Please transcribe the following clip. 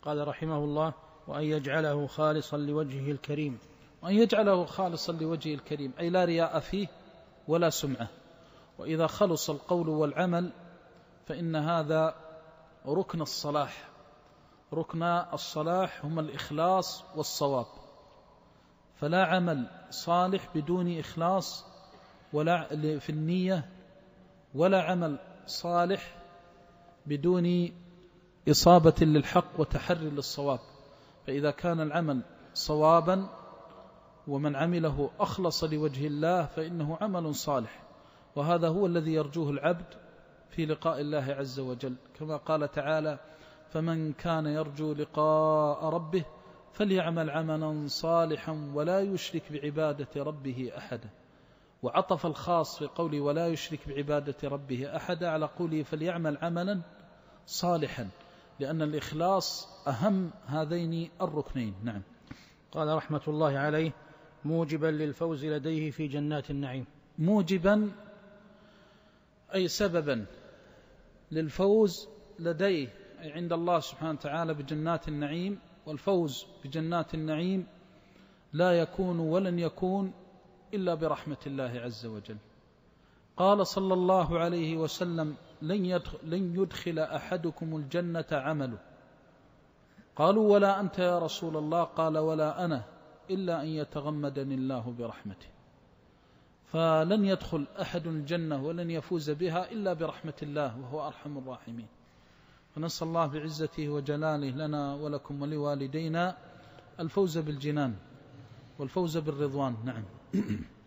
قال رحمه الله: وأن يجعله خالصا لوجهه الكريم. وأن يجعله خالصا لوجهه الكريم أي لا رياء فيه ولا سمعة. وإذا خلص القول والعمل فإن هذا ركن الصلاح. ركن الصلاح هما الإخلاص والصواب، فلا عمل صالح بدون إخلاص ولا في النية، ولا عمل صالح بدون إصابة للحق وتحري للصواب. فإذا كان العمل صوابا ومن عمله أخلص لوجه الله فإنه عمل صالح، وهذا هو الذي يرجوه العبد في لقاء الله عز وجل، كما قال تعالى: فمن كان يرجو لقاء ربه فليعمل عملا صالحا ولا يشرك بعبادة ربه أحدا. وعطف الخاص في قوله ولا يشرك بعبادة ربه أحدا على قوله فليعمل عملا صالحا، لأن الإخلاص أهم هذين الركنين. نعم. قال رحمة الله عليه: موجبا للفوز لديه في جنات النعيم. موجبا أي سببا للفوز لديه أي عند الله سبحانه وتعالى بجنات النعيم. والفوز بجنات النعيم لا يكون ولن يكون إلا برحمة الله عز وجل. قال صلى الله عليه وسلم: لن يدخل أحدكم الجنة عمله. قالوا: ولا أنت يا رسول الله؟ قال: ولا أنا إلا أن يتغمدني الله برحمته. فلن يدخل أحد الجنة ولن يفوز بها إلا برحمة الله، وهو أرحم الراحمين. فنسأل الله بعزته وجلاله لنا ولكم ولوالدينا الفوز بالجنان والفوز بالرضوان. نعم.